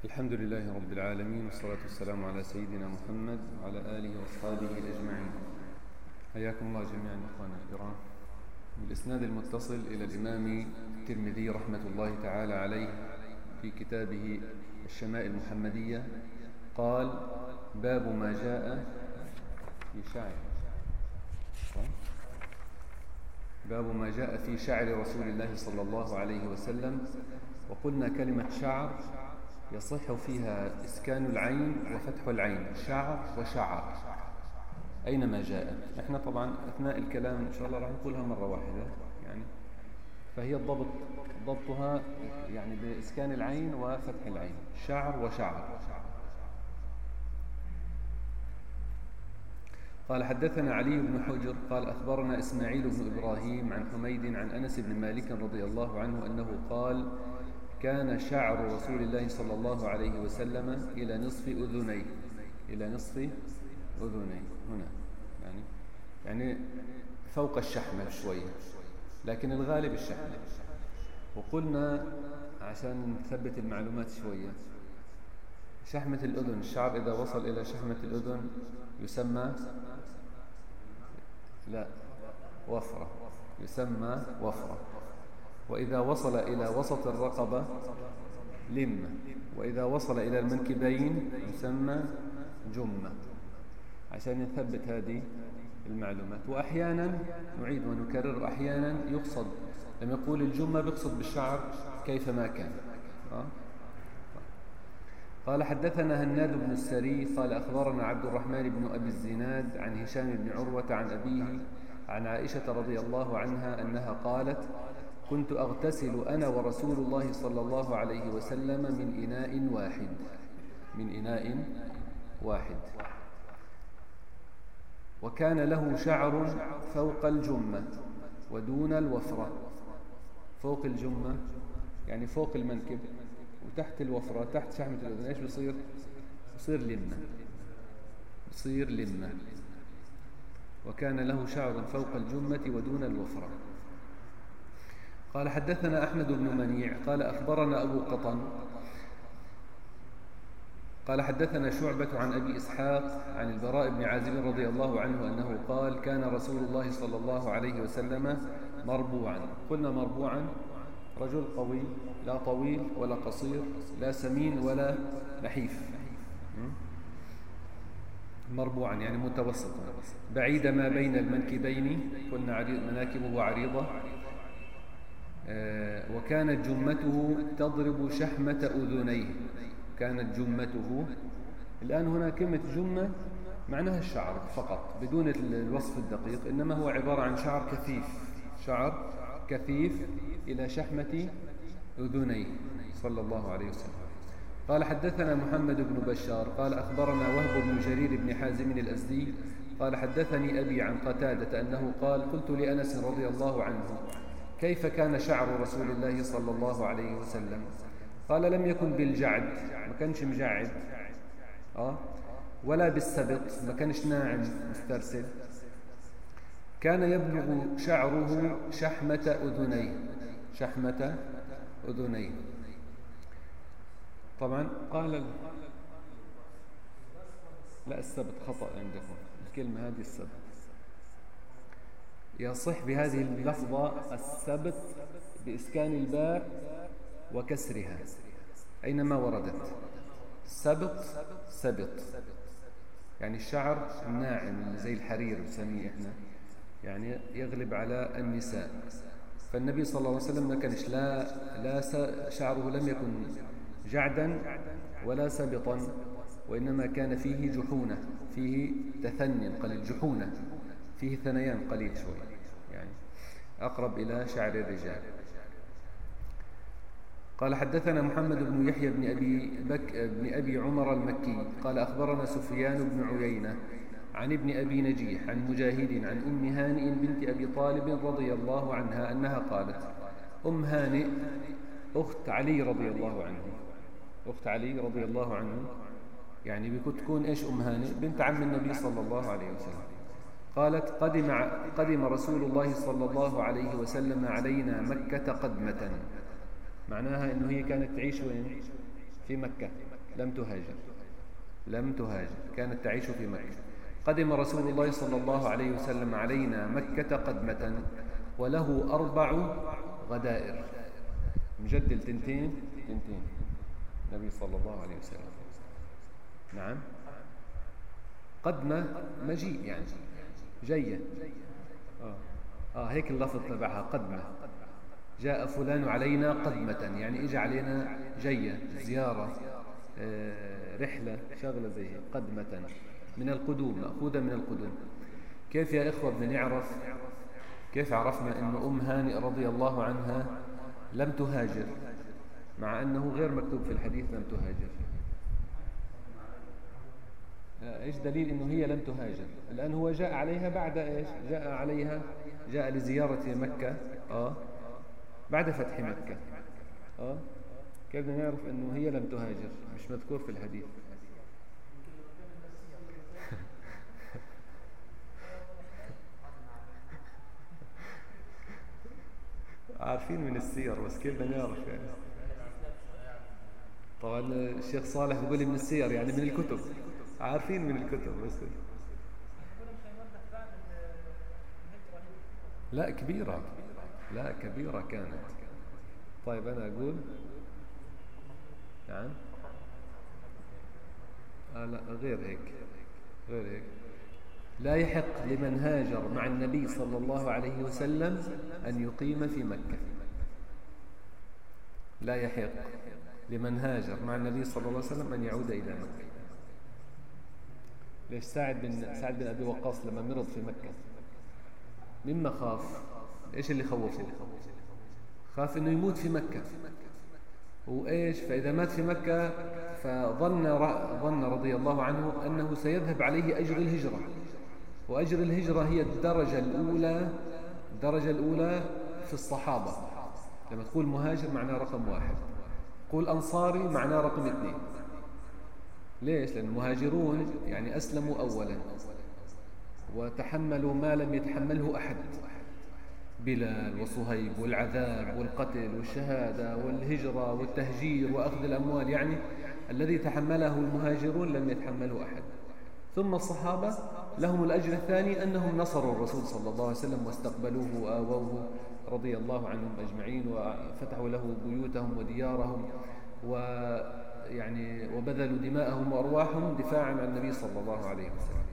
الحمد لله رب العالمين، والصلاة والسلام على سيدنا محمد وعلى آله وأصحابه أجمعين. حياكم الله جميعا إخواننا الكرام. بالإسناد المتصل إلى الإمام الترمذي رحمة الله تعالى عليه في كتابه الشمائل المحمدية قال: باب ما جاء في شعر رسول الله صلى الله عليه وسلم. وقلنا كلمة شعر يصح فيها إسكان العين وفتح العين، شعر وشعر أينما جاء. احنا طبعا أثناء الكلام إن شاء الله راح نقولها مرة واحدة يعني، فهي ضبطها يعني بإسكان العين وفتح العين، شعر وشعر. قال: حدثنا علي بن حجر قال: أخبرنا إسماعيل بن إبراهيم عن حميد عن أنس بن مالك رضي الله عنه أنه قال: كان شعر رسول الله صلى الله عليه وسلم إلى نصف أذنيه هنا، يعني فوق الشحمة شوية، لكن الغالب الشحمة. وقلنا عشان نثبت المعلومات شوية، شحمة الأذن، الشعر إذا وصل إلى شحمة الأذن يسمى وفرة، وإذا وصل إلى وسط الرقبة لمة، وإذا وصل إلى المنكبين يسمى جمة، عشان نثبت هذه المعلومات. وأحيانا نعيد ونكرر، أحيانا يقصد لما يقول الجمة بيقصد بالشعر كيفما كان. قال: حدثنا هناد بن السري قال: أخبرنا عبد الرحمن بن أبي الزناد عن هشام بن عروة عن أبيه عن عائشة رضي الله عنها أنها قالت: كنت أغتسل أنا ورسول الله صلى الله عليه وسلم من إناء واحد، وكان له شعر فوق الجمة ودون الوفرة. فوق الجمة يعني فوق المنكب، وتحت الوفرة تحت شحمة الأذن ايش بصير لمة. وكان له شعر فوق الجمة ودون الوفرة. قال: حدثنا أحمد بن منيع قال: أخبرنا أبو قطن قال: حدثنا شعبة عن أبي إسحاق عن البراء بن عازب رضي الله عنه أنه قال: كان رسول الله صلى الله عليه وسلم مربوعا. قلنا مربوعا رجل قوي، لا طويل ولا قصير، لا سمين ولا نحيف، مربوعا يعني متوسطا، بعيد ما بين المنكبين، قلنا مناكبه عريضة. وكانت جمته تضرب شحمة أذنيه. كانت جمته، الآن هنا كلمة جمة معناها الشعر فقط بدون الوصف الدقيق، إنما هو عبارة عن شعر كثيف إلى شحمة أذنيه صلى الله عليه وسلم. قال: حدثنا محمد بن بشار قال: أخبرنا وهب بن جرير بن حازم الأزدي قال: حدثني أبي عن قتادة أنه قال: قلت لأنس رضي الله عنه: كيف كان شعر رسول الله صلى الله عليه وسلم؟ قال: لم يكن بالجعد، ما كانش مجعد، ولا بالسبط، ما كانش ناعم مسترسل. كان يبلغ شعره شحمة أذنيه. طبعا قال لا، السبط خطأ عندكم، الكلمة هذه السبط. يصح بهذه اللفظة السبط بإسكان الباء وكسرها أينما وردت. سبط يعني الشعر الناعم زي الحرير نسميه احنا، يعني يغلب على النساء. فالنبي صلى الله عليه وسلم ما كانش شعره لم يكن جعدا ولا سبطا، وإنما كان فيه جحونة، فيه تثني قليل، جحونة فيه ثنيان قليل شوي، يعني أقرب إلى شعر الرجال. قال: حدثنا محمد بن يحيى بن أبي عمر المكي قال: أخبرنا سفيان بن عيينة عن ابن أبي نجيح عن مجاهد عن أم هانئ بنت أبي طالب رضي الله عنها أنها قالت: أم هانئ أخت علي رضي الله عنه، يعني بتكون إيش أم هانئ؟ بنت عم النبي صلى الله عليه وسلم. قالت: قدم رسول الله صلى الله عليه وسلم علينا مكة قدمة. معناها أنه هي كانت تعيش وين؟ في مكة، لم تهاجر، كانت تعيش في مكة. قدم رسول الله صلى الله عليه وسلم علينا مكة قدمة وله 4 غدائر، مجدل تنتين النبي صلى الله عليه وسلم. نعم، قدمة مجيء يعني جية. هيك اللفظ تبعها قدمة. جاء فلان علينا قدمة يعني إجا علينا جية، زيارة، رحلة، شغلة زي هيك. قدمة من القدوم، مأخوذة من القدوم. كيف يا إخوة بدنا نعرف، كيف عرفنا أن هانئ رضي الله عنها لم تهاجر مع أنه غير مكتوب في الحديث لم تهاجر؟ إيش دليل أنه هي لم تهاجر؟ الآن هو جاء عليها بعد إيش؟ جاء لزيارة مكة بعد فتح مكة. كيف بدنا نعرف أنه هي لم تهاجر؟ مش مذكور في الحديث. عارفين من السير، بس كيف بدنا نعرف يعني؟ طبعا الشيخ صالح بيقول لي من السير يعني من الكتب، عارفين من الكتب بس. لا كبيرة كانت. طيب أنا أقول نعم. لا غير هيك. لا يحق لمن هاجر مع النبي صلى الله عليه وسلم أن يقيم في مكة. لا يحق لمن هاجر مع النبي صلى الله عليه وسلم أن يعود إلى مكة. ليش؟ سعد بن أبي وقاص لما مرض في مكة مما خاف؟ إيش اللي خوفه؟ خاف إنه يموت في مكة. وإيش؟ فإذا مات في مكة فظن رضي الله عنه أنه سيذهب عليه أجر الهجرة، وأجر الهجرة هي الدرجة الأولى في الصحابة. لما تقول مهاجر معناه رقم 1، قول أنصاري معناه رقم 2. ليش؟ لأن المهاجرون يعني أسلموا أولا وتحملوا ما لم يتحمله أحد، بلال وصهيب والعذاب والقتل والشهادة والهجرة والتهجير وأخذ الأموال، يعني الذي تحمله المهاجرون لم يتحمله أحد. ثم الصحابة لهم الأجر الثاني أنهم نصروا الرسول صلى الله عليه وسلم واستقبلوه وآووه رضي الله عنهم أجمعين، وفتحوا له بيوتهم وديارهم وبذلوا دماءهم وأرواحهم دفاعا عن النبي صلى الله عليه وسلم.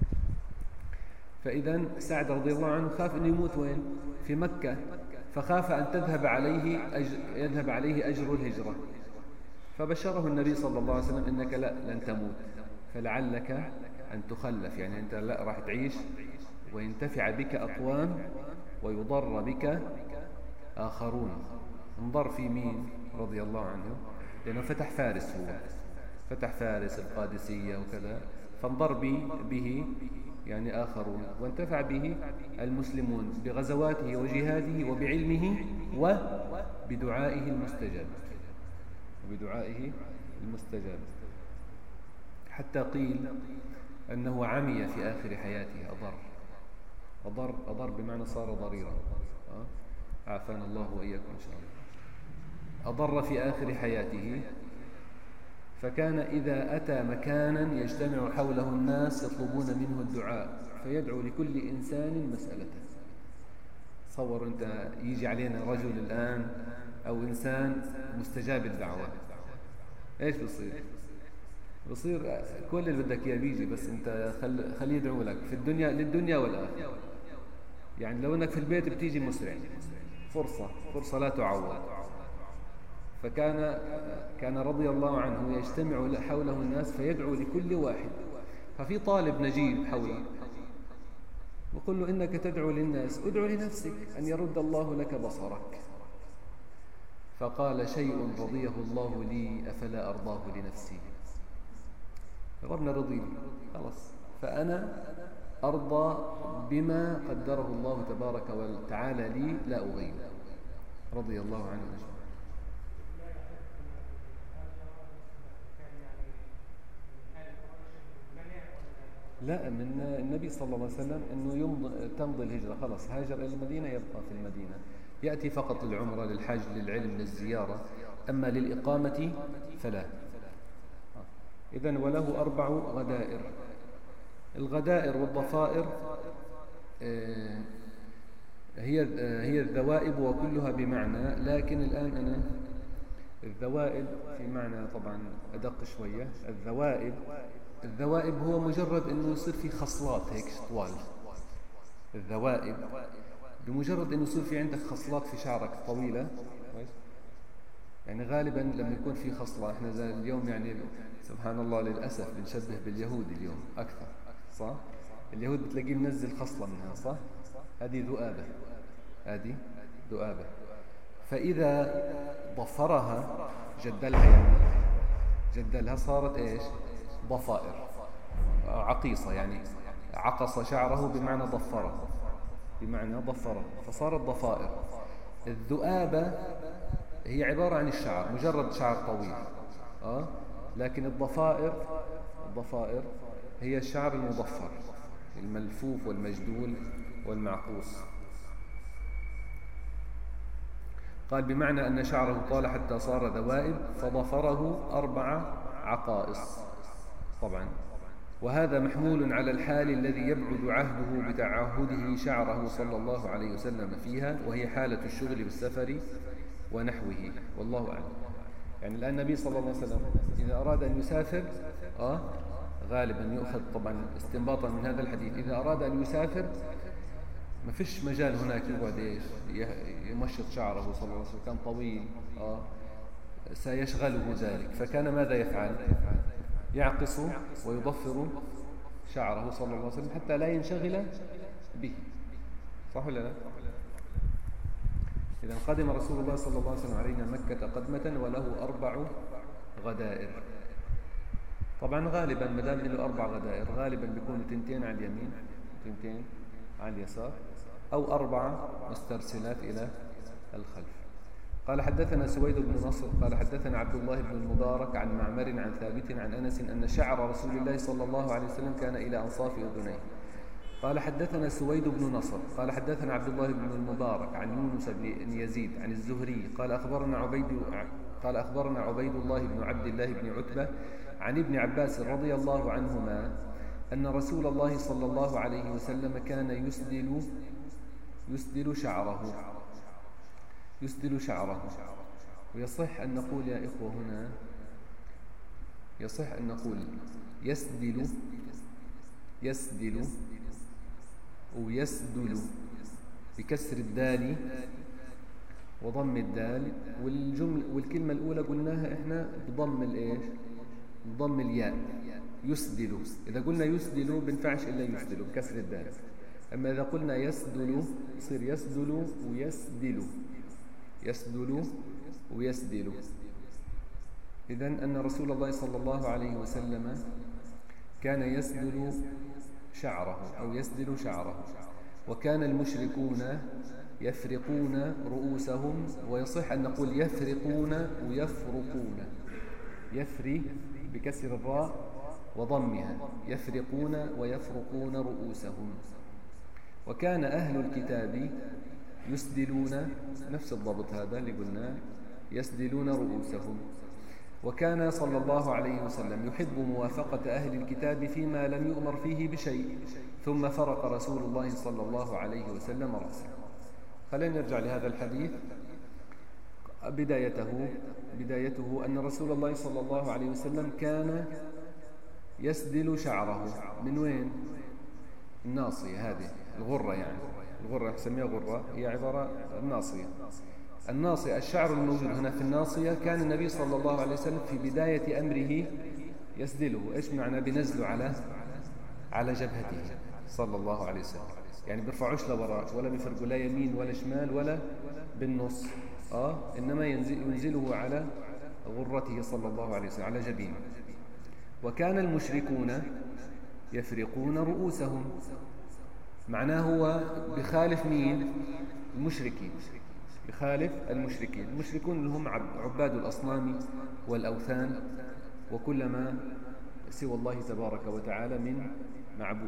فإذا سعد رضي الله عنه خاف أن يموت وين؟ في مكة، فخاف أن يذهب عليه أجر الهجرة، فبشره النبي صلى الله عليه وسلم إنك لن تموت، فلعلك أن تخلف، يعني أنت لا راح تعيش وينتفع بك أقوام ويضر بك آخرون. انظر في مين رضي الله عنه؟ لأنه فتح فارس، هو فتح فارس القادسية وكذا، فانضر به يعني آخرون، وانتفع به المسلمون بغزواته وجهاده وبعلمه وبدعائه المستجاب. حتى قيل أنه عمي في آخر حياته، أضر بمعنى صار ضريرا. عافانا الله وإياكم إن شاء الله. أضر في آخر حياته، فكان إذا أتى مكانا يجتمع حوله الناس يطلبون منه الدعاء فيدعو لكل إنسان مسألته. تصور أنت يجي علينا رجل الآن أو إنسان مستجاب الدعوة، إيش بصير كل اللي بدك إياه بيجي، بس أنت خليه يدعو لك في الدنيا، للدنيا والآخرة. يعني لو أنك في البيت بتيجي مسرع، فرصة لا تعوض. فكان رضي الله عنه يجتمع حوله الناس فيدعو لكل واحد. ففي طالب نجيب حوله وقل له إنك تدعو للناس، ادعو لنفسك أن يرد الله لك بصرك. فقال شيء رضيه الله لي أفلا أرضاه لنفسي. ربنا رضي لي خلاص، فأنا أرضى بما قدره الله تبارك وتعالى لي، لا أغير. رضي الله عنه أجمعين. لا، من النبي صلى الله عليه وسلم أنه تمضي الهجرة، خلاص هاجر إلى المدينة، يبقى في المدينة، يأتي فقط للعمرة، للحج، للعلم، للزيارة. أما للإقامة فلا. إذن وله 4 غدائر. الغدائر والضفائر هي الذوائب وكلها بمعنى، لكن الآن أنا الذوائب في معنى طبعا أدق شوية. الذوائب هو مجرد أنه يصير في خصلات هيك طوال. الذوائب بمجرد أنه يصير في عندك خصلات في شعرك طويلة، يعني غالبا لما يكون في خصلة، احنا زي اليوم يعني سبحان الله للأسف بنشبه باليهود اليوم أكثر، صح؟ اليهود بتلاقيه منزل خصلة منها، صح؟ هذه ذؤابة. فإذا ضفرها جدلها صارت إيش؟ ضفائر. عقيصة يعني عقص شعره بمعنى ضفره فصارت ضفائر. الذؤابة هي عبارة عن الشعر، مجرد شعر طويل، لكن الضفائر هي الشعر المضفر الملفوف والمجدول والمعقوس. قال بمعنى أن شعره طال حتى صار ذوائب فضفره 4 عقائص طبعا. وهذا محمول على الحال الذي يبعد عهده بتعهده شعره صلى الله عليه وسلم فيها، وهي حالة الشغل بالسفر ونحوه، والله أعلم. يعني الآن النبي صلى الله عليه وسلم إذا أراد أن يسافر غالبا يؤخذ طبعا استنباطا من هذا الحديث، إذا أراد أن يسافر ما فيش مجال هناك يقعد يمشط شعره صلى الله عليه وسلم، كان طويل سيشغله ذلك، فكان ماذا يفعل؟ يعقص ويضفر شعره صلى الله عليه وسلم حتى لا ينشغل به، صح ولا لا؟ إذا قدم رسول الله صلى الله عليه وسلم علينا مكة قدمة وله 4 غدائر. طبعا غالبا ما دام له 4 غدائر غالبا بيكونوا 2 على اليمين 2 على اليسار، أو 4 مسترسلات إلى الخلف. قال حدثنا سويد بن نصر قال حدثنا عبد الله بن المبارك عن معمر عن ثابت عن أنس أن شعر رسول الله صلى الله عليه وسلم كان إلى أنصاف أذنيه. قال حدثنا سويد بن نصر قال حدثنا عبد الله بن المبارك عن يونس بن يزيد عن الزهري قال أخبرنا عبيد الله بن عبد الله بن عتبة عن ابن عباس رضي الله عنهما أن رسول الله صلى الله عليه وسلم كان يسدل شعره. ويصح أن نقول يا إخوة هنا يصح أن نقول يسدل ويسدل بكسر الدال وضم الدال، والكلمة الأولى قلناها إحنا بضم الياء يسدل. إذا قلنا يسدل بنفعش إلا يسدل بكسر الدال، أما إذا قلنا يسدل يصير يسدل ويسدل. إذن أن رسول الله صلى الله عليه وسلم كان يسدل شعره، وكان المشركون يفرقون رؤوسهم، ويصح أن نقول يفرقون ويفرقون، يفري بكسر الراء وضمها، يفرقون ويفرقون رؤوسهم. وكان أهل الكتاب يسدلون، نفس الضبط هذا اللي قلناه، يسدلون رؤوسهم. وكان صلى الله عليه وسلم يحب موافقة أهل الكتاب فيما لم يؤمر فيه بشيء، ثم فرق رسول الله صلى الله عليه وسلم رأسه. خلينا نرجع لهذا الحديث. بدايته أن رسول الله صلى الله عليه وسلم كان يسدل شعره من وين؟ الناصية، هذه الغرة، يعني الغرة نسميها غرة، هي عبارة الناصية الشعر الموجود هنا في الناصية. كان النبي صلى الله عليه وسلم في بداية أمره يسدله. إيش معنى؟ بنزله على جبهته صلى الله عليه وسلم، يعني بيرفعوش لوراء ولا بيفرقوا لا يمين ولا شمال ولا بالنص، إنما ينزله على غرته صلى الله عليه وسلم، على جبينه. وكان المشركون يفرقون رؤوسهم، معناه هو بخالف مين؟ المشركين، بخالف المشركين. المشركون اللي هم عباد الأصنام والأوثان وكل ما سوى الله تبارك وتعالى من معبود.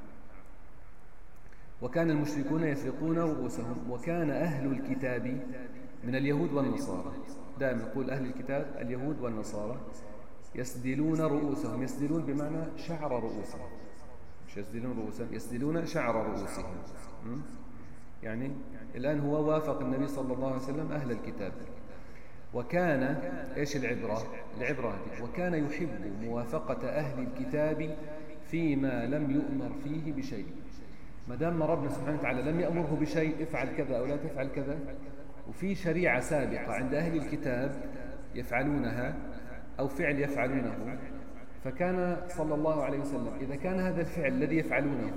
وكان المشركون يفرقون رؤوسهم. وكان أهل الكتاب من اليهود والنصارى دائما نقول أهل الكتاب اليهود والنصارى يسدلون رؤوسهم، يسدلون بمعنى شعر رؤوسهم، مش يسدلون رؤوسهم، يسدلون شعر رؤوسهم. يعني الآن هو وافق النبي صلى الله عليه وسلم أهل الكتاب، وكان إيش العبرة هذه؟ وكان يحب موافقة أهل الكتاب فيما لم يؤمر فيه بشيء. ما دام ربنا سبحانه وتعالى لم يأمره بشيء افعل كذا أو لا تفعل كذا، وفي شريعة سابقة عند أهل الكتاب يفعلونها أو فعل يفعلونه، فكان صلى الله عليه وسلم إذا كان هذا الفعل الذي يفعلونه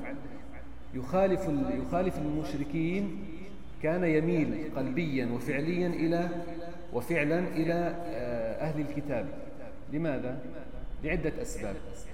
يخالف المشركين، كان يميل قلبيا وفعلا إلى أهل الكتاب. لماذا؟ لعدة أسباب.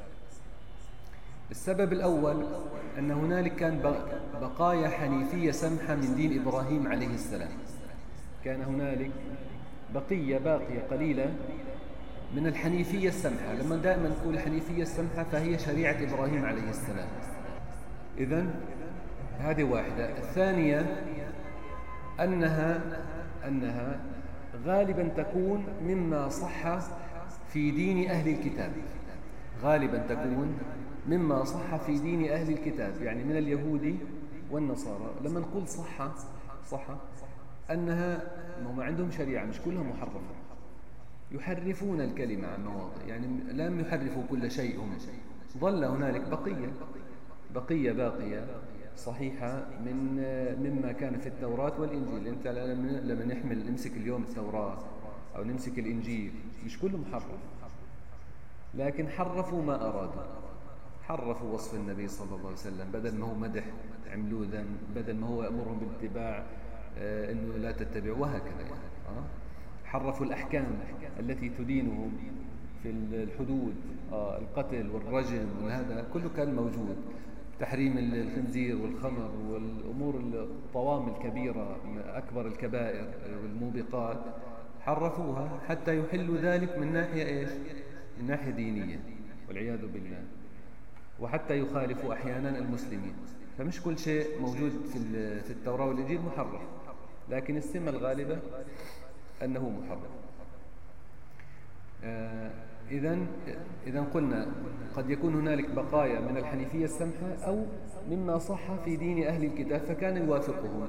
السبب الأول أن هنالك كان بقايا حنيفية سمحة من دين إبراهيم عليه السلام، كان هنالك باقية قليلة من الحنيفية السمحة. لما دائما نقول الحنيفية السمحة فهي شريعة إبراهيم عليه السلام. إذن هذه واحدة. الثانية أنها غالبا تكون مما صح في دين أهل الكتاب، غالبا تكون مما صح في دين أهل الكتاب، يعني من اليهود والنصارى. لما نقول صح أنها ما عندهم شريعة، مش كلها محرفة، يحرفون الكلمة عن مواضع، يعني لم يحرفوا كل شيء، هم ظل هنالك بقية باقية صحيحة مما كان في التوراة والإنجيل. أنت لما نمسك اليوم التوراة أو نمسك الإنجيل مش كله محرف، لكن حرفوا ما أرادوا، حرفوا وصف النبي صلى الله عليه وسلم، بدل ما هو مدح عملوه ذم، بدل ما هو يأمرهم بالاتباع أنه لا تتبعوا، وهكذا يعني. حرفوا الأحكام التي تدينهم في الحدود، القتل والرجم، وهذا كله كان موجود، تحريم الخنزير والخمر والأمور الطوام الكبيرة، أكبر الكبائر والموبقات، حرفوها حتى يحلوا ذلك من ناحية إيش؟ من ناحية دينية والعياذ بالله، وحتى يخالفوا أحيانا المسلمين. فمش كل شيء موجود في التوراة والإنجيل محرف، لكن السمة الغالبة أنه محرف. إذن قلنا قد يكون هنالك بقايا من الحنيفية السمحة أو مما صح في دين أهل الكتاب، فكان يوافقهم،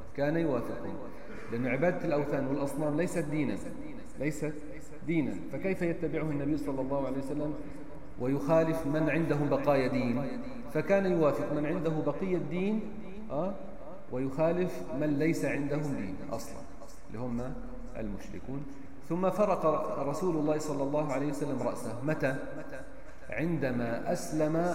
لأن عبادة الأوثان والأصنام ليست دينا، فكيف يتبعه النبي صلى الله عليه وسلم ويخالف من عندهم بقايا دين؟ فكان يوافق من عنده بقية دين ويخالف من ليس عندهم دين أصلا، اللي هم المشركون. ثم فرق رسول الله صلى الله عليه وسلم رأسه. متى؟ عندما أسلم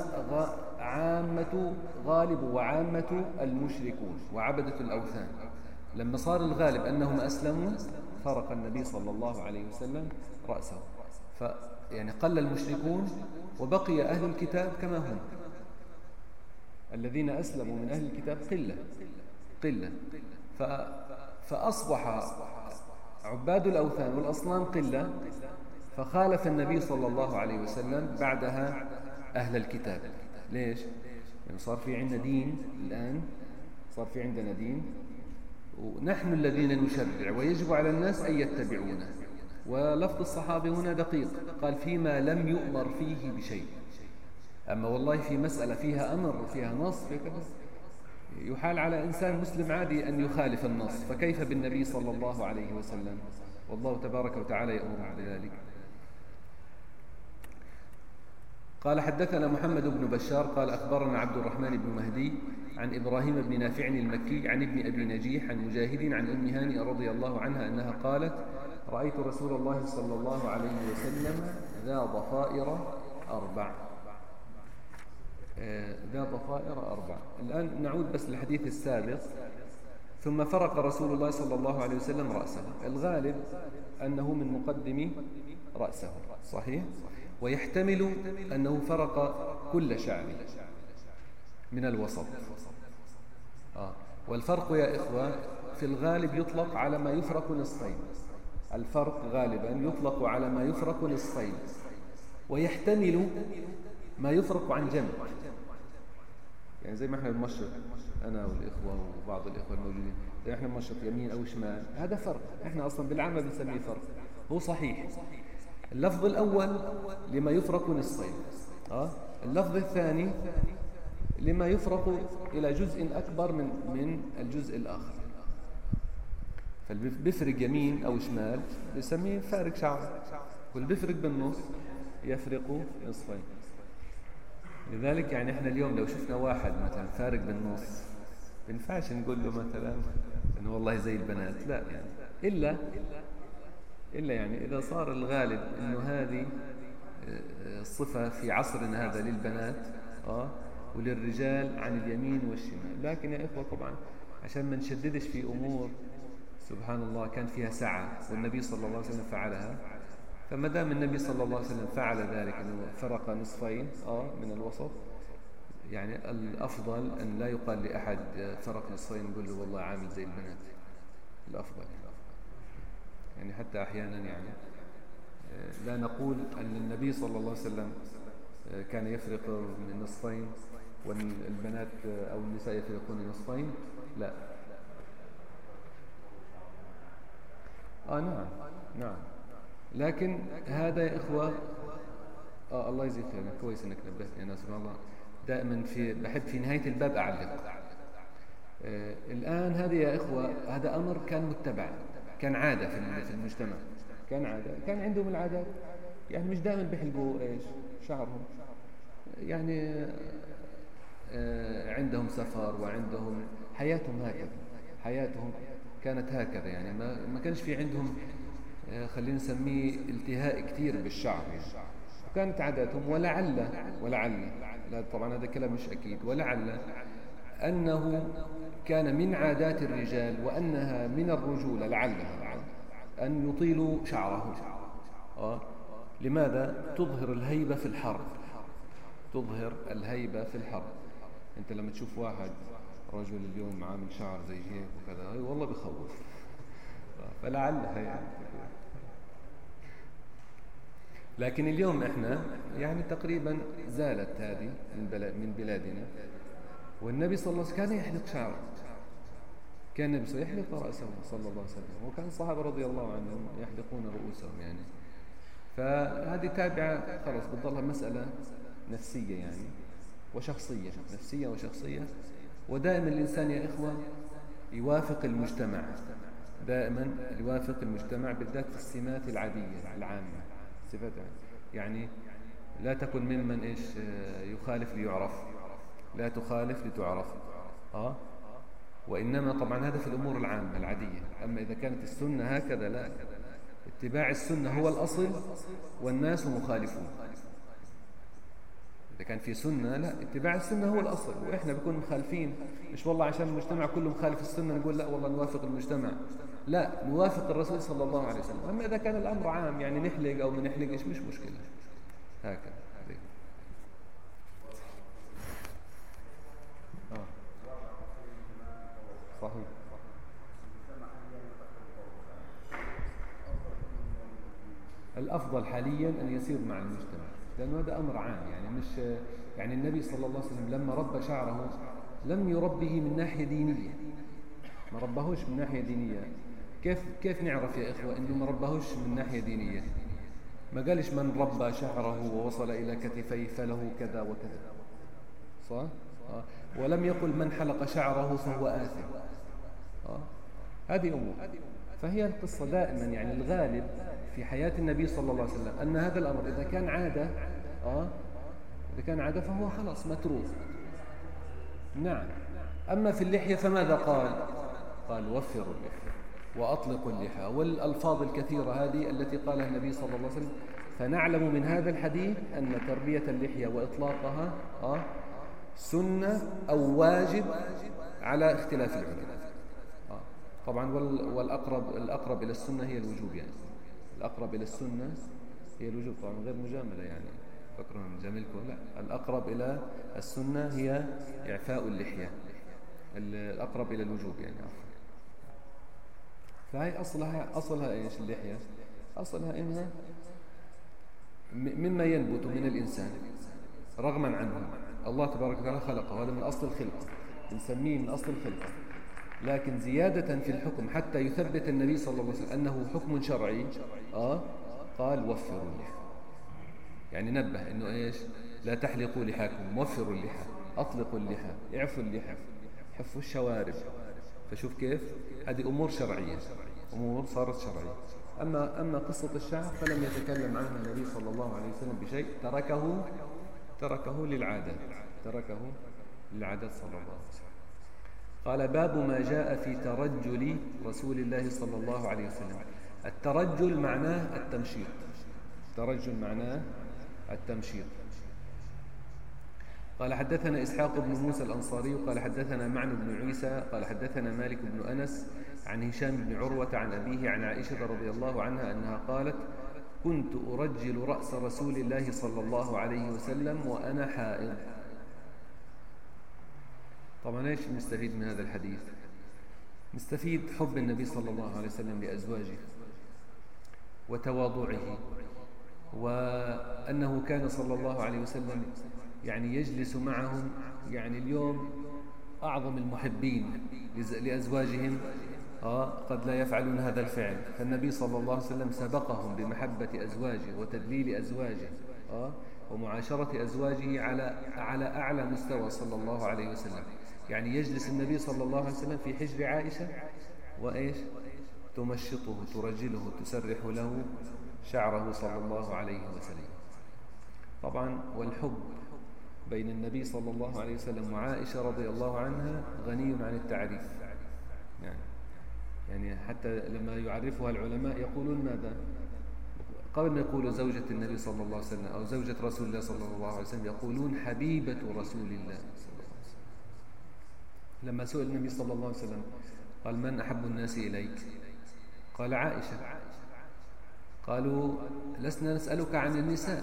غالب وعامة المشركون وعبدة الأوثان. لما صار الغالب أنهم أسلموا، فرق النبي صلى الله عليه وسلم رأسه، يعني قل المشركون وبقي أهل الكتاب كما هم. الذين أسلموا من أهل الكتاب قلة، فأصبح عباد الأوثان والأصنام قلة، فخالف النبي صلى الله عليه وسلم بعدها أهل الكتاب. ليش؟ يعني صار في عندنا دين الآن، صار في عندنا دين، ونحن الذين نشرع ويجب على الناس أن يتبعونه. ولفظ الصحابي هنا دقيق، قال فيما لم يؤمر فيه بشيء. أما والله في مسألة فيها أمر وفيها نص، يحال على إنسان مسلم عادي أن يخالف النص، فكيف بالنبي صلى الله عليه وسلم؟ والله تبارك وتعالى يأمر بذلك. قال حدثنا محمد بن بشار قال أخبرنا عبد الرحمن بن مهدي عن إبراهيم بن نافع المكي عن ابن أبي نجيح عن مجاهد عن أم هانئ رضي الله عنها أنها قالت: رأيت رسول الله صلى الله عليه وسلم ذا ضفائر أربع. الآن نعود بس للحديث السابق. ثم فرق رسول الله صلى الله عليه وسلم رأسه. الغالب أنه من مقدم رأسه، صحيح، ويحتمل أنه فرق كل شعر من الوسط. والفرق يا إخوة في الغالب يطلق على ما يفرق نصفين. الفرق غالبا يطلق على ما يفرق نصفين، ويحتمل ما يفرق عن جنب. يعني زي ما احنا بنمشط أنا والإخوة وبعض الإخوة الموجودين، زي ما احنا بنمشط يمين أو شمال، هذا فرق، احنا أصلا بالعامة بنسميه فرق. هو صحيح اللفظ الأول لما يفرق نصفين، اللفظ الثاني لما يفرق إلى جزء أكبر من الجزء الآخر. فاللي بيفرق يمين أو شمال بيسميه فارق شعر، واللي بيفرق بالنص يفرق نصفين. لذلك يعني احنا اليوم لو شفنا واحد مثلا فارق بالنص بنفعش نقول له مثلا انه والله زي البنات، لا يعني إلا يعني إذا صار الغالب انه هذه الصفة في عصرنا هذا للبنات وللرجال عن اليمين والشمال. لكن يا إخوة طبعا عشان ما نشددش في أمور سبحان الله كان فيها سعة والنبي صلى الله عليه وسلم فعلها، فما دام النبي صلى الله عليه وسلم فعل ذلك أنه فرق نصفين من الوسط، يعني الأفضل أن لا يقال لأحد فرق نصفين نقول له والله عامل زي البنات. الأفضل يعني حتى أحيانا يعني لا نقول أن النبي صلى الله عليه وسلم كان يفرق من نصفين والبنات أو النساء يفرقون نصفين، لا. نعم لكن هذا يا إخوة الله يجزيك خير، كويس أنك نبهتني. أنا سبحان الله دائما بحب في نهاية الباب أعلق. الآن هذه يا إخوة هذا أمر كان متبع، كان عادة في المجتمع، كان عادة، كان عندهم العادات يعني مش دائما بيحلقوا شعرهم، يعني عندهم سفر وعندهم حياتهم هكذا، حياتهم كانت هكذا، يعني ما كانش في عندهم خلينا نسميه التهاء كثير بالشعر يعني. وكانت عاداتهم ولعل لا طبعا هذا كلام مش أكيد، ولعل أنه كان من عادات الرجال وأنها من الرجولة لعلها أن يطيلوا شعرهم. لماذا؟ تظهر الهيبة في الحرب، تظهر الهيبة في الحرب. أنت لما تشوف واحد رجل اليوم عامل شعر زي هيك وكذا والله بخوف، فلعلها يعني. لكن اليوم احنا يعني تقريبا زالت هذه من بلادنا، والنبي صلى الله عليه وسلم كان يحلق شعره، كان النبي صلى الله عليه وسلم يحلق رأسه صلى الله عليه وسلم، وكان الصحابة رضي الله عنهم يحلقون رؤوسهم يعني. فهذه تابعة خلاص بتضلها مسألة نفسية يعني وشخصية، نفسية وشخصية. ودائما الإنسان يا إخوة يوافق المجتمع، دائما يوافق المجتمع بالذات في السمات العادية العامة، صفات يعني لا تكن ممن يخالف ليعرف، لا تخالف لتعرف. وإنما طبعا هذا في الأمور العامة العادية. أما إذا كانت السنة هكذا لا، اتباع السنة هو الأصل والناس مخالفون. إذا كان في سنة لا، اتباع السنة هو الأصل، وإحنا بنكون مخالفين، مش والله عشان المجتمع كله مخالف السنة نقول لا والله نوافق المجتمع، لا نوافق الرسول صلى الله عليه وسلم. أما إذا كان الأمر عام يعني نحلق أو ما نحلقش مش مشكلة هكذا. صحيح. الأفضل حاليا أن يسير مع المجتمع، لأنه هذا أمر عام يعني مش يعني النبي صلى الله عليه وسلم لما ربى شعره لم يربه من ناحية دينية، ما ربهوش من ناحية دينية. كيف نعرف يا إخوة إنه ما ربهوش من ناحية دينية؟ ما قالش من ربى شعره ووصل إلى كتفيه فله كذا وكذا، صح؟ ولم يقل من حلق شعره فهو آثم. هذه أمور. فهي القصة دائما يعني الغالب في حياة النبي صلى الله عليه وسلم أن هذا الأمر إذا كان عادة إذا كان عادة فهو خلاص متروك. نعم. أما في اللحية فماذا قال وفروا اللحية وأطلقوا اللحى، والألفاظ الكثيرة هذه التي قالها النبي صلى الله عليه وسلم. فنعلم من هذا الحديث أن تربية اللحية وإطلاقها سنة أو واجب على اختلاف العلماء. طبعا والأقرب إلى السنة هي الوجوب، يعني الأقرب إلى السنة هي الوجوب، طبعا غير مجاملة يعني فكرنا نجاملكم، لا، الأقرب إلى السنة هي إعفاء اللحية، الأقرب إلى الوجوب يعني عفوا. فهي أصلها إيش اللحية؟ أصلها إنها مما ينبت من الإنسان رغما عنه، الله تبارك وتعالى خلقه، هذا من أصل الخلقة، نسميه من أصل الخلقة. لكن زيادة في الحكم حتى يثبت النبي صلى الله عليه وسلم أنه حكم شرعي قال وفروا اللحى. يعني نبه أنه إيش؟ لا تحلقوا لحاكم، وفروا اللحى، أطلقوا اللحى، اعفوا اللحى، حفوا الشوارب. فشوف كيف هذه أمور شرعية، أمور صارت شرعية. أما قصة الشعر فلم يتكلم عنها النبي صلى الله عليه وسلم بشيء، تركه للعادات، صلى الله عليه وسلم. قال باب ما جاء في ترجل رسول الله صلى الله عليه وسلم. الترجل معناه التمشيط، قال حدثنا إسحاق بن موسى الأنصاري قال حدثنا معن بن عيسى قال حدثنا مالك بن أنس عن هشام بن عروة عن أبيه عن عائشة رضي الله عنها أنها قالت كنت أرجل رأس رسول الله صلى الله عليه وسلم وأنا حائض. طبعا ايش نستفيد من هذا الحديث؟ نستفيد حب النبي صلى الله عليه وسلم لأزواجه وتواضعه، وأنه كان صلى الله عليه وسلم يعني يجلس معهم. يعني اليوم أعظم المحبين لأزواجهم قد لا يفعلون هذا الفعل، فالنبي صلى الله عليه وسلم سبقهم بمحبة أزواجه وتدليل أزواجه ومعاشرة أزواجه على أعلى مستوى صلى الله عليه وسلم. يعني يجلس النبي صلى الله عليه وسلم في حجر عائشة وإيش؟ تمشطه، ترجله، تسرح له شعره صلى الله عليه وسلم. طبعا والحب بين النبي صلى الله عليه وسلم وعائشة رضي الله عنها غني عن التعريف. يعني حتى لما يعرفها العلماء يقولون ماذا؟ قبل ما يقولوا زوجة النبي صلى الله عليه وسلم أو زوجة رسول الله صلى الله عليه وسلم يقولون حبيبة رسول الله صلى الله عليه وسلم. لما سئل النبي صلى الله عليه وسلم قال من أحب الناس إليك؟ قال عائشة. قالوا لسنا نسألك عن النساء،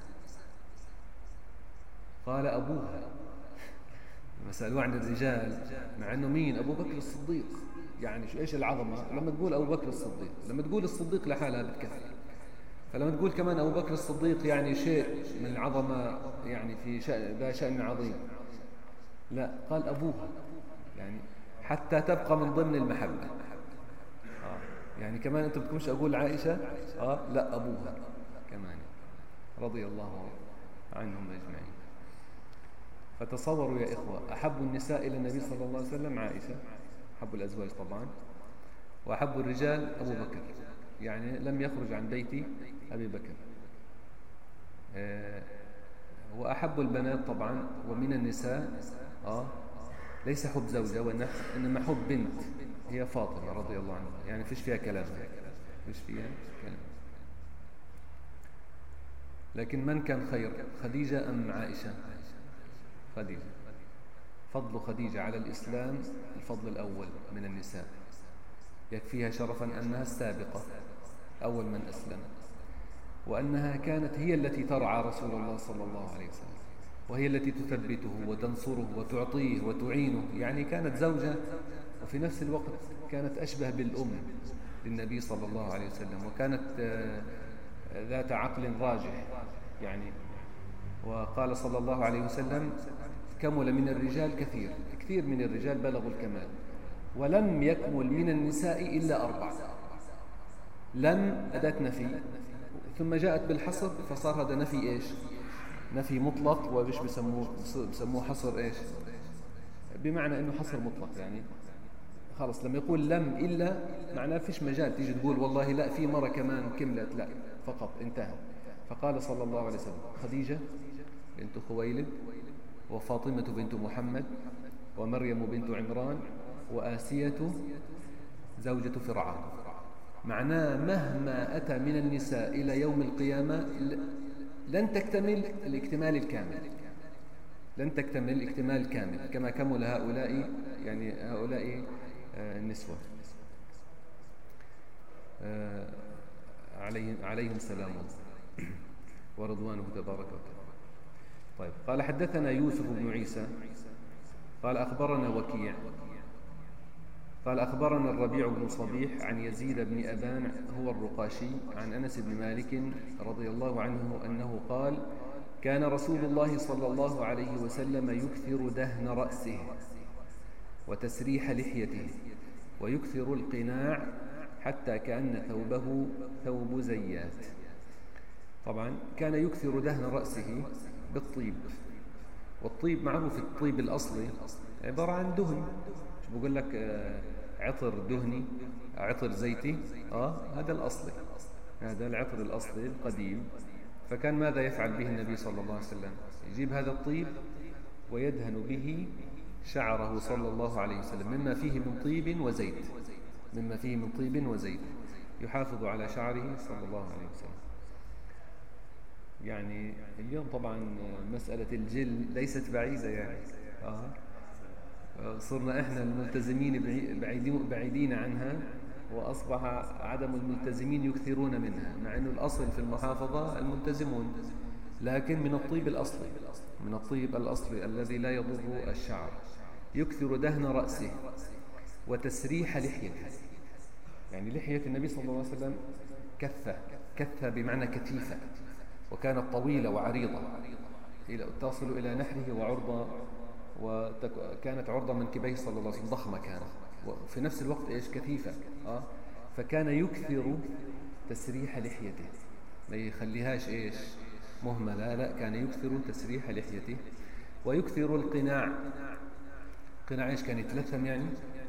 قال أبوها. لما سألوه عن الرجال مع أنه مين؟ أبو بكر الصديق. يعني إيش العظمة لما تقول أبو بكر الصديق؟ لما تقول الصديق لحالها بتكفي، فلما تقول كمان أبو بكر الصديق يعني شيء من العظمة، يعني في شأن عظيم. لا، قال أبوها، يعني حتى تبقى من ضمن المحبة. يعني كمان أنت بتكونش أقول عائشة لا، أبوها كمان رضي الله عنهم أجمعين. فتصوروا يا إخوة، أحب النساء إلى النبي صلى الله عليه وسلم عائشة، أحب الأزواج طبعا، وأحب الرجال أبو بكر. يعني لم يخرج عن بيت أبي بكر. وأحب البنات طبعا ومن النساء ليس حب زوجة ونفس، إنما حب بنت هي فاطمة رضي الله عنها. يعني فيش فيها كلام، لكن من كان خير، خديجة أم عائشة؟ خديجة. فضل خديجة على الإسلام الفضل الأول من النساء، يكفيها شرفا أنها السابقة أول من أسلم، وأنها كانت هي التي ترعى رسول الله صلى الله عليه وسلم، وهي التي تثبته وتنصره وتعطيه وتعينه. يعني كانت زوجة وفي نفس الوقت كانت أشبه بالأم للنبي صلى الله عليه وسلم، وكانت ذات عقل راجح. يعني وقال صلى الله عليه وسلم كمل من الرجال كثير من الرجال بلغوا الكمال، ولم يكمل من النساء إلا 4. لم أداة نفي، ثم جاءت بالحصر، فصار هذا نفي إيش؟ نفي مطلق، وإيش بسموه حصر إيش؟ بمعنى أنه حصر مطلق. يعني خلص لما يقول لم إلا معناه فيش مجال تيجي تقول والله لا في مرة كمان كملت، لا، فقط انتهى. فقال صلى الله عليه وسلم خديجة بنت خويلد، وفاطمة بنت محمد، ومريم بنت عمران، وآسية زوجة فرعون. معناه مهما أتى من النساء إلى يوم القيامة لن تكتمل الاكتمال الكامل، لن تكتمل الاكتمال الكامل كما كمل هؤلاء، يعني هؤلاء النسوة عليهم سلام ورضوانه تبارك وتعالى. طيب، قال حدثنا يوسف بن عيسى قال أخبرنا وكيع قال أخبرنا الربيع بن صبيح عن يزيد بن أبان هو الرقاشي عن أنس بن مالك رضي الله عنه أنه قال كان رسول الله صلى الله عليه وسلم يكثر دهن رأسه وتسريح لحيته ويكثر القناع حتى كأن ثوبه ثوب زيات. طبعا كان يكثر دهن رأسه بالطيب، والطيب معروف، الطيب الأصلي عبارة عن دهن. شو بقول لك؟ عطر دهني، عطر زيتي، هذا الأصلي، هذا العطر الأصلي القديم. فكان ماذا يفعل به النبي صلى الله عليه وسلم؟ يجيب هذا الطيب ويدهن به شعره صلى الله عليه وسلم، مما فيه من طيب وزيت، مما فيه من طيب وزيت، يحافظ على شعره صلى الله عليه وسلم. يعني اليوم طبعا مسألة الجل ليست بعيدة، يعني صرنا إحنا الملتزمين بعيدين عنها، وأصبح عدم الملتزمين يكثرون منها، مع أنه الأصل في المحافظة الملتزمون، لكن من الطيب الأصلي، من الطيب الأصلي الذي لا يضر الشعر. يكثر دهن رأسه وتسريح لحيته، يعني لحية النبي صلى الله عليه وسلم كثة بمعنى كثيفة، وكانت طويلة وعريضة تصل إلى نحره وعرضة، وكانت عرضة منكبيه صلى الله عليه وسلم، ضخمة كانت، وفي نفس الوقت كثيفة. فكان يكثر تسريح لحيته، ما يخليهاش مهملة، لا، كان يكثر تسريح لحيته. ويكثر القناع. قناع كان يتلثم يعني.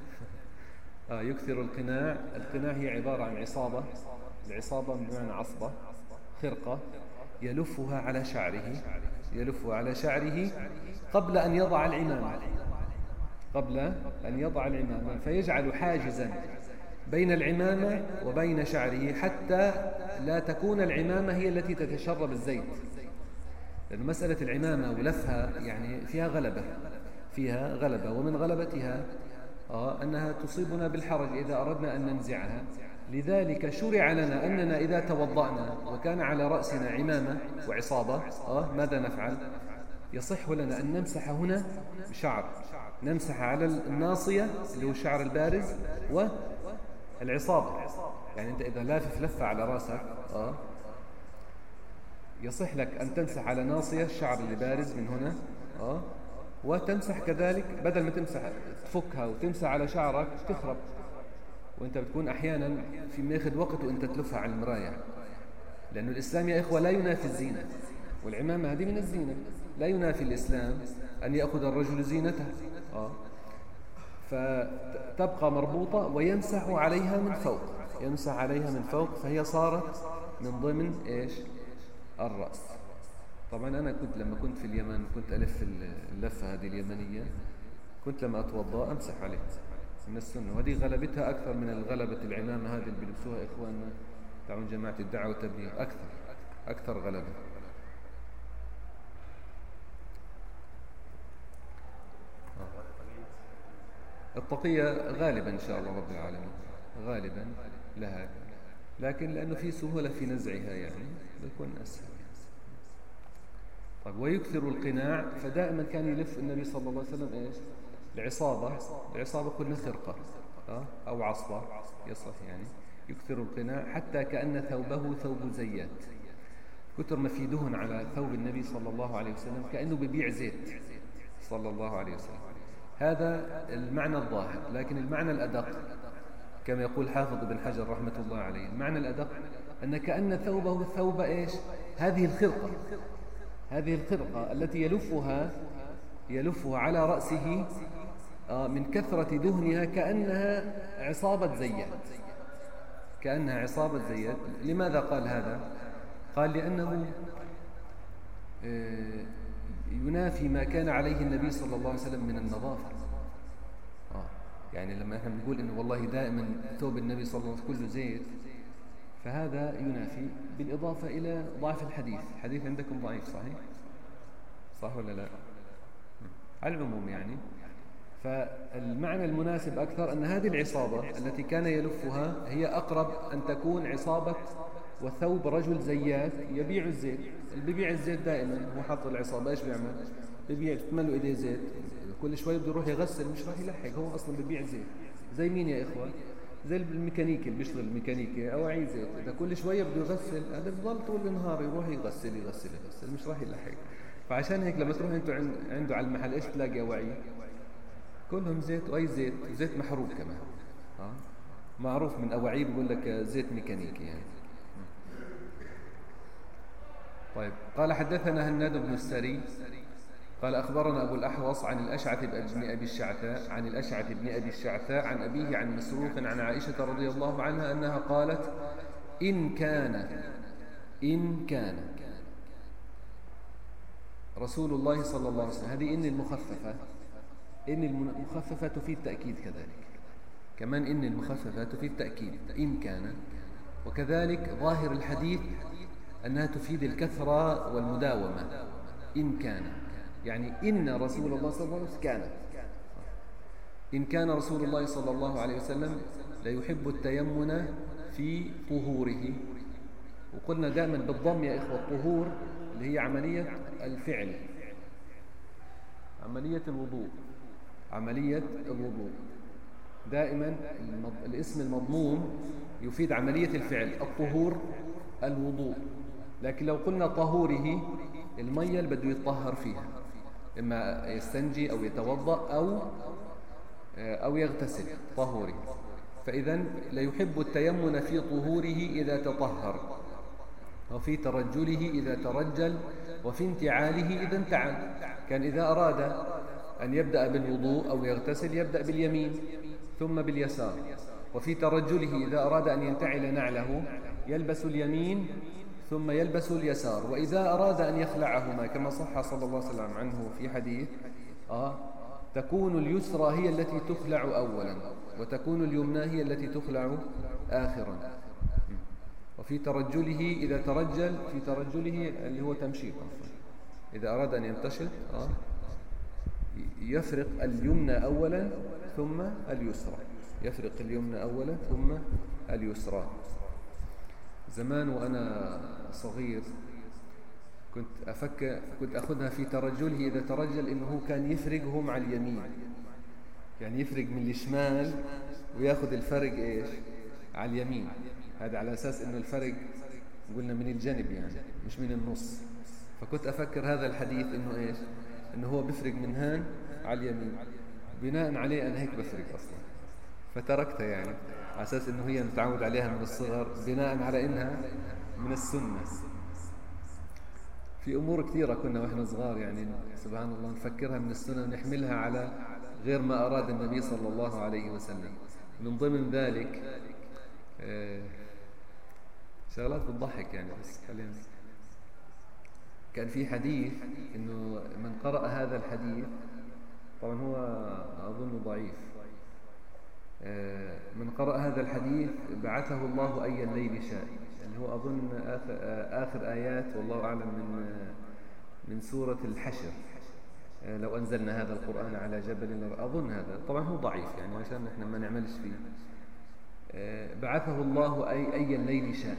يكثر القناع. القناع هي عبارة عن عصابة، العصابة بمعنى عصبة، خرقة يلفها على شعره، يلفها على شعره قبل أن يضع العمامة، قبل أن يضع العمامة، فيجعل حاجزا بين العمامة وبين شعره حتى لا تكون العمامة هي التي تتشرب الزيت، لأن مسألة العمامة ولفها يعني فيها غلبة، فيها غلبة، ومن غلبتها أنها تصيبنا بالحرج إذا أردنا أن ننزعها. لذلك شرع لنا أننا إذا توضأنا وكان على رأسنا عمامة وعصابة ماذا نفعل؟ يصح لنا أن نمسح هنا بشعر، نمسح على الناصية اللي هو الشعر البارز والعصابة. يعني أنت إذا لافف لفة على رأسك يصح لك أن تمسح على ناصية الشعر اللي بارز من هنا وتمسح كذلك، بدل ما تمسح تفكها وتمسح على شعرك تخرب، وانت بتكون احيانا في ماخذ وقت وانت تلفها على المرايه، لانه الاسلام يا اخوه لا ينافي الزينه، والعمامه هذه من الزينه، لا ينافي الاسلام ان ياخذ الرجل زينته فتبقى مربوطه ويمسح عليها من فوق، يمسح عليها من فوق، فهي صارت من ضمن الراس. طبعا انا لما كنت في اليمن كنت الف اللفه هذه اليمنيه، كنت لما اتوضا امسح عليها من السنة، وهذه غلبتها أكثر من الغلبة العمامة هذه اللي بيلبسوها إخواننا تعون جماعة الدعوة والتبليغ، أكثر غلبة. الطاقية غالبا إن شاء الله رب العالمين غالبا لها، لكن لأنه في سهولة في نزعها يعني بيكون أسهل. طيب ويكثر القناع، فدائما كان يلف النبي صلى الله عليه وسلم العصابة قلنا خرقة أو عصبة يصح يعني. يكثر القناع حتى كأن ثوبه ثوب زيات، كثر ما في دهن على ثوب النبي صلى الله عليه وسلم كأنه ببيع زيت صلى الله عليه وسلم. هذا المعنى الظاهر، لكن المعنى الأدق كما يقول حافظ بن حجر رحمة الله عليه، المعنى الأدق أن كأن ثوبه ثوب هذه الخرقة، هذه الخرقة التي يلفها على رأسه من كثرة دهنها كأنها عصابة زيات، كأنها عصابة زيات. لماذا قال هذا؟ قال لأنه ينافي ما كان عليه النبي صلى الله عليه وسلم من النظافة. يعني لما نحن نقول إنه والله دائما ثوب النبي صلى الله عليه وسلم كله زيت، فهذا ينافي، بالإضافة إلى ضعف الحديث. الحديث عندكم ضعيف صحيح؟ صح ولا لا؟ على العموم يعني، فالمعنى المناسب أكثر أن هذه العصابة التي كان يلفها هي أقرب أن تكون عصابة وثوب رجل زيات يبيع الزيت. اللي بيبيع الزيت دائما هو حط العصابة إيش بيعمل؟ بيبيع، تملوا إيديه زيت، كل شوي بده يروح يغسل، مش راح يلحق، هو أصلا بيبيع زيت. زي مين يا إخوة؟ زي الميكانيكي اللي بيشتغل الميكانيكي أواعي زيت، إذا كل شوية بده يغسل هذا بضل طول النهار يروح يغسل مش راح يلحق. فعشان هيك لما تروح أنتوا عنده على المحل إيش تلاقي أواعي؟ كلهم زيت، وأي زيت محروق كمان. معروف من أواعي بيقول لك زيت ميكانيكي يعني. طيب قال حدثنا هناد بن السري قال أخبرنا أبو الأحوص عن الأشعث بن أبي الشعثاء عن أبيه عن مسروق عن عائشة رضي الله عنها أنها قالت إن كان رسول الله صلى الله عليه وسلم، هذه إن المخففة تفيد تأكيد كذلك، كمان إن المخففة تفيد تأكيد إن كان، وكذلك ظاهر الحديث أنها تفيد الكثرة والمداومة. إن كان يعني إن رسول الله صلى الله عليه وسلم كان، إن كان رسول الله صلى الله عليه وسلم لا يحب التيمن في طهوره. وقلنا دائما بالضم يا إخوة الطهور اللي هي عملية الفعل، عملية الوضوء دائما الاسم المضموم يفيد عملية الفعل، الطهور الوضوء. لكن لو قلنا طهوره المية اللي بده يتطهر فيها، إما يستنجي أو يتوضأ أو يغتسل، طهوره. فإذا لا يحب التيمن في طهوره إذا تطهر، وفي ترجله إذا ترجل، وفي انتعاله إذا انتعل. كان إذا أراد أن يبدأ بالوضوء أو يغتسل يبدأ باليمين ثم باليسار، وفي ترجله إذا أراد أن ينتعل نعله يلبس اليمين ثم يلبس اليسار. وإذا أراد أن يخلعهما كما صح صلى الله عليه وسلم عنه في حديث تكون اليسرى هي التي تخلع أولا، وتكون اليمنى هي التي تخلع آخرا. وفي ترجله إذا ترجل، في ترجله اللي هو تمشيط، إذا أراد أن ينتشط يفرق اليمنى أولا ثم اليسرى، يفرق اليمنى أولا ثم اليسرى. زمان وأنا صغير كنت أخذها في ترجله إذا ترجل إنه كان يفرقه مع اليمين، يعني يفرق من الشمال ويأخذ الفرق إيش على اليمين. هذا على أساس إنه الفرق قلنا من الجانب يعني مش من النص. فكنت أفكر هذا الحديث إنه إيش، إنه هو بفرق من هان على اليمين، بناء عليه أنا هيك بفرق أصلا، فتركتها يعني على أساس إنه هي متعود عليها من الصغر، بناء على إنها من السنة. في أمور كثيرة كنا وإحنا صغار يعني سبحان الله نفكرها من السنة ونحملها على غير ما أراد النبي صلى الله عليه وسلم. من ضمن ذلك شغلات بتضحك يعني، بس خلينا. كان في حديث إنه من قرأ هذا الحديث، طبعا هو أظن ضعيف، من قرأ هذا الحديث بعثه الله أي الليل شاء، يعني هو أظن آخر آيات والله أعلم من سورة الحشر. لو أنزلنا هذا القرآن على جبل، أظن هذا طبعا هو ضعيف يعني عشان إحنا ما نعملش فيه. بعثه الله أي الليل شاء،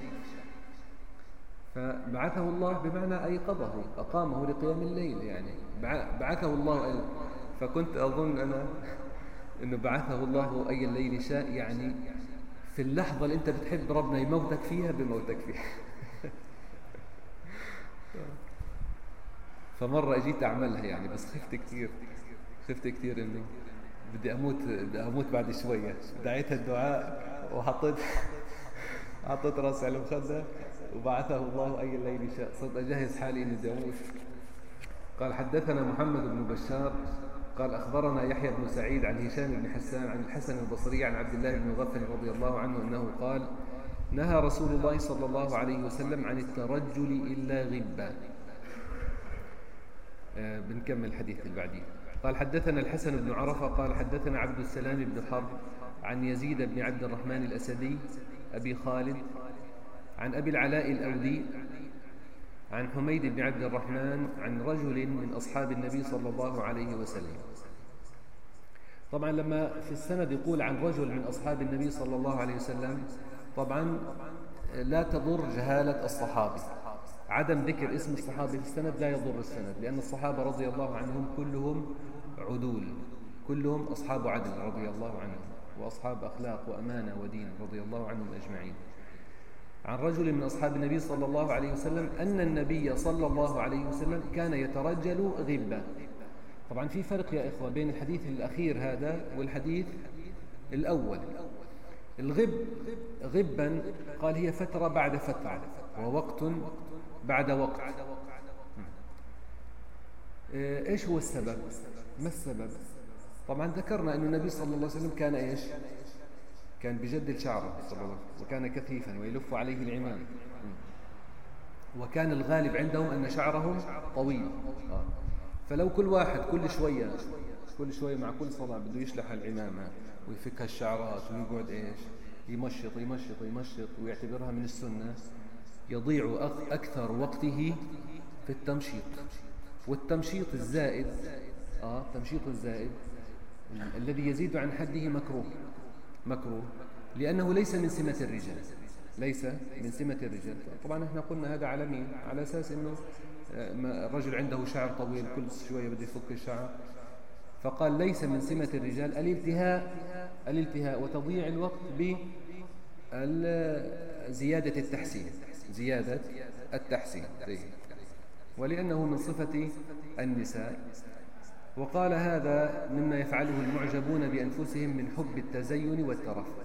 فبعثه الله بمعنى أيقظه أقامه لقيام الليل، يعني بعثه الله فكنت أظن أنا إنه بعثه الله أي الليل شاء، يعني في اللحظة اللي أنت بتحب ربنا يموتك فيها بموتك فيها. فمرة أجيت أعملها يعني، بس خفت كثير إنه بدي أموت بعد شوية. دعيت الدعاء وحطيت راسي على المخدة وبعثه الله أي الليل شاء. صرت أجهز حالي إني بدي أموت. قال حدثنا محمد بن بشار قال أخبرنا يحيى بن سعيد عن هشام بن حسان عن الحسن البصري عن عبد الله بن مغفل رضي الله عنه أنه قال نهى رسول الله صلى الله عليه وسلم عن الترجل إلا غبا. بنكمل الحديث اللي بعديه. قال حدثنا الحسن بن عرفة قال حدثنا عبد السلام بن حرب عن يزيد بن عبد الرحمن الأسدي أبي خالد عن أبي العلاء الأودي عن حميد بن عبد الرحمن عن رجل من أصحاب النبي صلى الله عليه وسلم. طبعا لما في السند يقول عن رجل من أصحاب النبي صلى الله عليه وسلم، طبعا لا تضر جهالة الصحابي، عدم ذكر اسم الصحابي في السند لا يضر السند، لأن الصحابة رضي الله عنهم كلهم عدول، كلهم أصحاب عدل رضي الله عنهم، وأصحاب أخلاق وأمانة ودين رضي الله عنهم أجمعين، عن رجل من أصحاب النبي صلى الله عليه وسلم أن النبي صلى الله عليه وسلم كان يترجل غبا. طبعا في فرق يا إخوة بين الحديث الأخير هذا والحديث الأول. الغب غبا قال هي فترة بعد فترة ووقت بعد وقت. إيش هو السبب؟ ما السبب؟ طبعا ذكرنا أن النبي صلى الله عليه وسلم كان إيش؟ كان بجدل شعره صلى الله عليه وسلم، وكان كثيفا ويلف عليه العمام، وكان الغالب عندهم أن شعرهم طويل. فلو كل واحد كل شوية مع كل صلاة بده يشلح العمامة ويفك الشعرات ويقعد إيش؟ يمشط يمشط يمشط ويعتبرها من السنة، يضيع أكثر وقته في التمشيط. والتمشيط الزائد التمشيط الزائد الذي يزيد عن حده مكروه لأنه ليس من سمة الرجال، ليس من سمة الرجال. طبعا احنا قلنا هذا على مين؟ على أساس أنه الرجل عنده شعر طويل كل شوية بده يفك الشعر، فقال ليس من سمة الرجال الالتهاء وتضييع الوقت بزيادة التحسين ولأنه من صفة النساء. وقال هذا مما يفعله المعجبون بأنفسهم من حب التزين والترفه.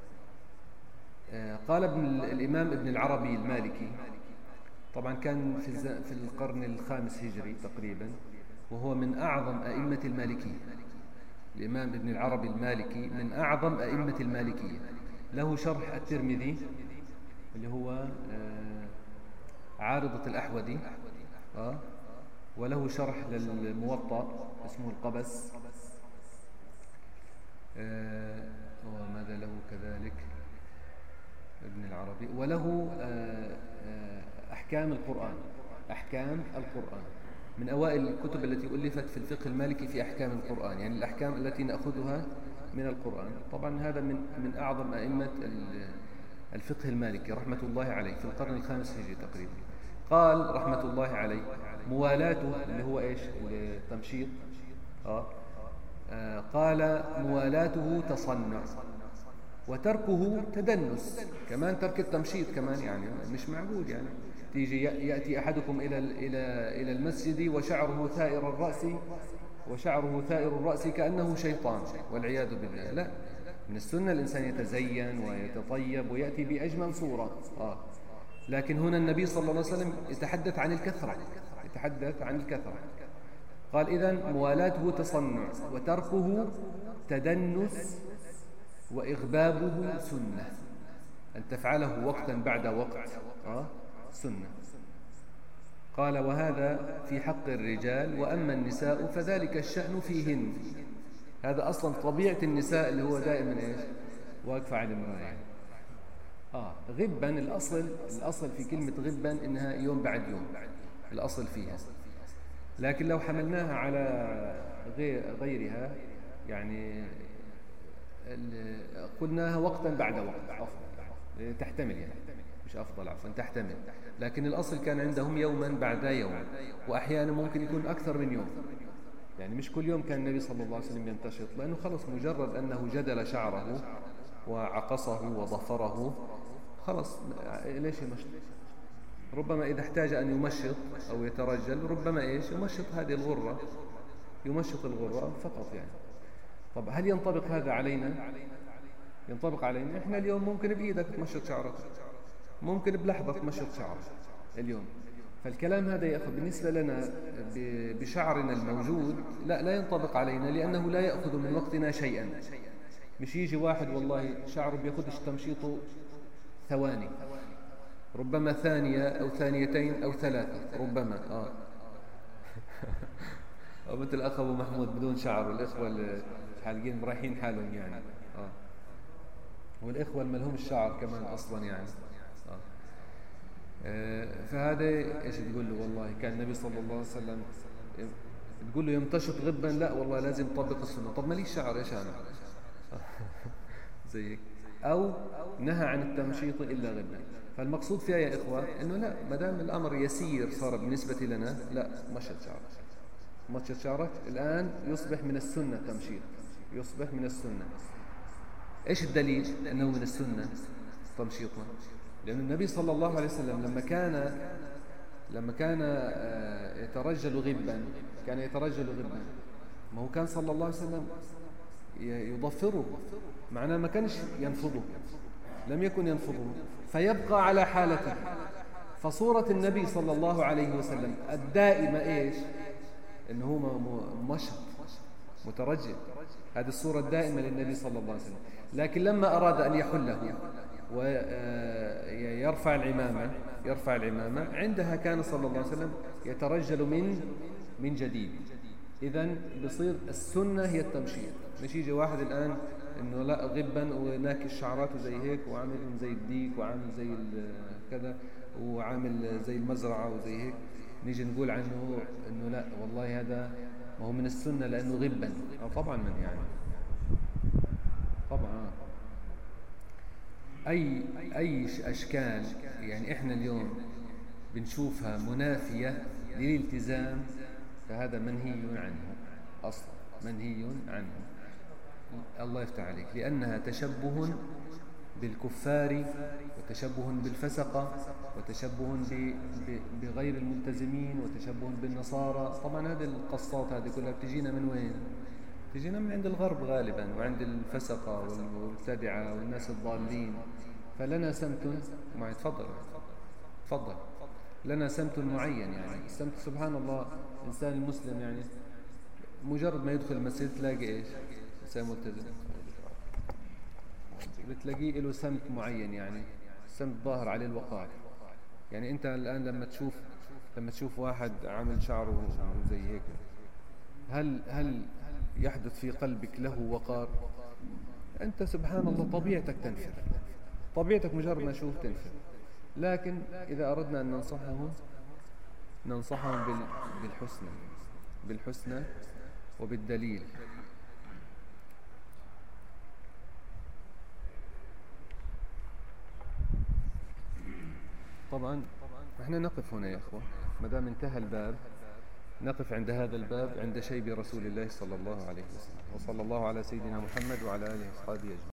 قال الإمام ابن العربي المالكي، طبعا كان في القرن الخامس هجري تقريبا، وهو من أعظم أئمة المالكية. الإمام ابن العربي المالكي من أعظم أئمة المالكية، له شرح الترمذي اللي هو عارضة الأحوذي، وله شرح للموطأ اسمه القبس، وماذا له كذلك ابن العربي، وله أحكام القرآن من أوائل الكتب التي ألفت في الفقه المالكي في أحكام القرآن، يعني الأحكام التي نأخذها من القرآن. طبعا هذا من أعظم أئمة الفقه المالكي رحمة الله عليه في القرن الخامس هجري تقريبا. قال رحمة الله عليه موالاته اللي هو إيش التمشيط، قال موالاته تصنع وتركه تدنس. كمان ترك التمشيط كمان يعني مش معقول، يعني تيجي يأتي أحدكم إلى المسجد وشعره ثائر الرأس كأنه شيطان والعياذ بالله. لا، من السنة الإنسان يتزين ويتطيب ويأتي بأجمل صورة. لكن هنا النبي صلى الله عليه وسلم يتحدث عن الكثرة. قال إذن موالاته تصنع وتركه تدنس وإغبابه سنة، أن تفعله وقتا بعد وقت سنة. قال وهذا في حق الرجال، وأما النساء فذلك الشأن فيهن. هذا أصلا طبيعة النساء اللي هو دائما إيش؟ واقفة على المراية. غبا الأصل في كلمة غبا إنها يوم بعد يوم، الأصل فيها. لكن لو حملناها على غيرها يعني قلناها وقتا بعد وقت أفضل، تحتمل يعني مش أفضل عفوا تحتمل. لكن الأصل كان عندهم يوما بعد يوم، وأحيانا ممكن يكون أكثر من يوم، يعني مش كل يوم كان النبي صلى الله عليه وسلم ينتشط، لأنه خلص مجرد أنه جدل شعره وعقصه وضفره خلص ليش يمشط. ربما إذا احتاج أن يمشط أو يترجل ربما إيش يمشط هذه الغرة، يمشط الغرة فقط يعني. طب هل ينطبق هذا علينا؟ ينطبق علينا إحنا اليوم ممكن بإيدك تمشط شعرك، ممكن بلحظة تمشط شعرك اليوم. فالكلام هذا يا أخي بالنسبة لنا بشعرنا الموجود لا ينطبق علينا، لأنه لا يأخذ من وقتنا شيئا. مش يجي واحد والله شعره بياخدش تمشيطه ثواني، ربما ثانية أو ثانيتين أو ثلاثة ربما أو مثل الأخ أبو محمود بدون شعر، والإخوة الحالقين مريحين حالهم يعني والإخوة الملهم الشعر كمان أصلا يعني فهذا إيش تقول له؟ والله كان النبي صلى الله عليه وسلم تقول له يمتشط غبا، لا والله لازم تطبق السنة. طب ما ليش شعر إيش أنا زيك، أو نهى عن التمشيط إلا غبا. فالمقصود فيها يا إخوة إنه لا، ما دام الأمر يسير صار بالنسبة لنا، لا مشط شعرك الآن يصبح من السنة، تمشيط يصبح من السنة. إيش الدليل أنه من السنة تمشيطنا؟ لأن النبي صلى الله عليه وسلم لما كان يترجل غبا، ما هو كان صلى الله عليه وسلم يضفره، معناه ما كانش ينفضه، لم يكن ينفضه فيبقى على حالته. فصورة النبي صلى الله عليه وسلم الدائمة إيش؟ إنه هو مشط مترجل، هذه الصورة الدائمة للنبي صلى الله عليه وسلم. لكن لما أراد أن يحله ويرفع العمامة عندها كان صلى الله عليه وسلم يترجل من جديد. إذن بصير السنة هي التمشيط، مش يجي واحد الآن إنه لا غبا وناكش شعراته زي هيك وعامل زي الديك وعامل زي كذا وعامل زي المزرعة وزي هيك، نيجي نقول عنه إنه لا والله هذا ما هو من السنة لأنه غبا. طبعا من يعني طبعا أي أشكال يعني إحنا اليوم بنشوفها منافية للالتزام فهذا منهي عنه أصلا، منهي عنه. الله يفتح عليك، لأنها تشبه بالكفار وتشبه بالفسقة وتشبه بغير الملتزمين وتشبه بالنصارى. طبعا هذه القصات هذه كلها بتجينا من وين؟ تجينا من عند الغرب غالبا، وعند الفسقة والمبتدعة والناس الضالين. فلنا سمت معين. تفضل. لنا سمت معين، يعني السمت سبحان الله الإنسان المسلم يعني مجرد ما يدخل المسجد تلاقي إيش؟ إنسان ملتزم، بتلاقيه له سمت معين، يعني سمت ظاهر عليه الوقار. يعني أنت الآن لما تشوف واحد عامل شعره زي هيك، هل يحدث في قلبك له وقار؟ أنت سبحان الله طبيعتك تنفر، طبيعتك مجرد ما تشوف تنفر. لكن إذا أردنا أن ننصحهم بالحسنى وبالدليل. طبعا احنا نقف هنا يا أخوة، ما دام انتهى الباب نقف عند هذا الباب، عند شيب رسول الله صلى الله عليه وسلم. وصلى الله على سيدنا محمد وعلى آله وصحبه أجمعين.